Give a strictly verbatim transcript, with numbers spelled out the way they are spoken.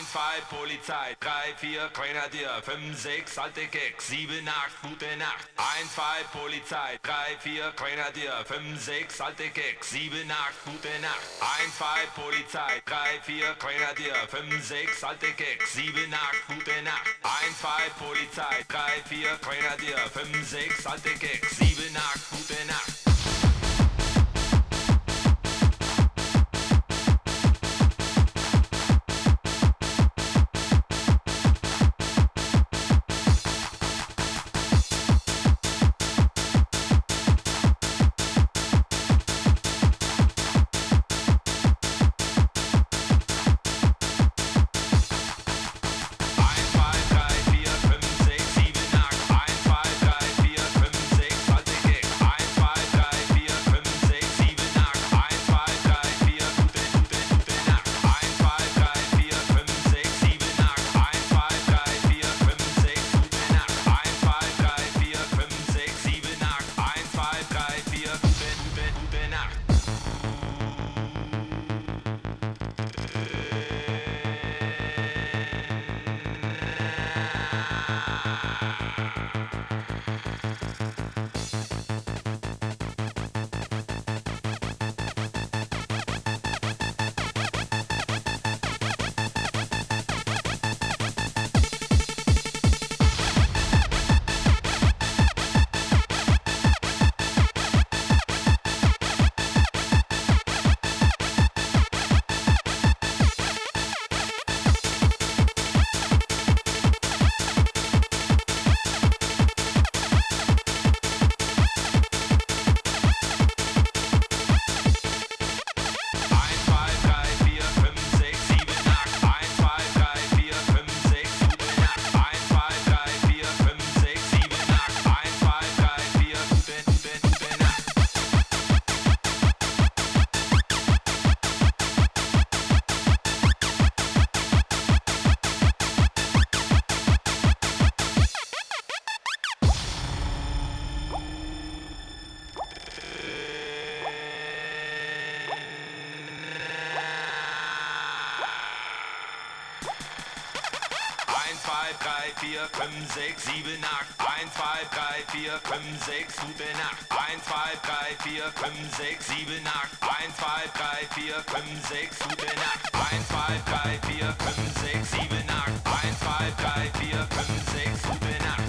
eins, zwei, Polizei, drei, vier, Grenadier, fünf, sechs, alte Keks, sieben, acht, gute Nacht. eins, zwei, Polizei, drei, vier, Grenadier, fünf, sechs, alte Keks, sieben, acht, gute Nacht. eins, zwei, Polizei, drei, vier, Grenadier, fünf, sechs, alte Keks, sieben, acht, gute Nacht. eins, zwei, Polizei, drei, vier, Grenadier, fünf, sechs, alte Keks, sieben, acht, gute Nacht. eins, zwei, drei, vier, fünf, sechs, sieben, acht. eins, zwei, drei, vier, fünf, sechs, gute Nacht. eins, zwei, drei, vier, fünf, sechs, sieben, acht. eins, zwei, drei, vier, fünf, sechs, gute Nacht. eins, zwei, drei, vier, fünf, sechs, sieben, acht. eins, zwei, drei, vier, fünf, sechs, gute Nacht.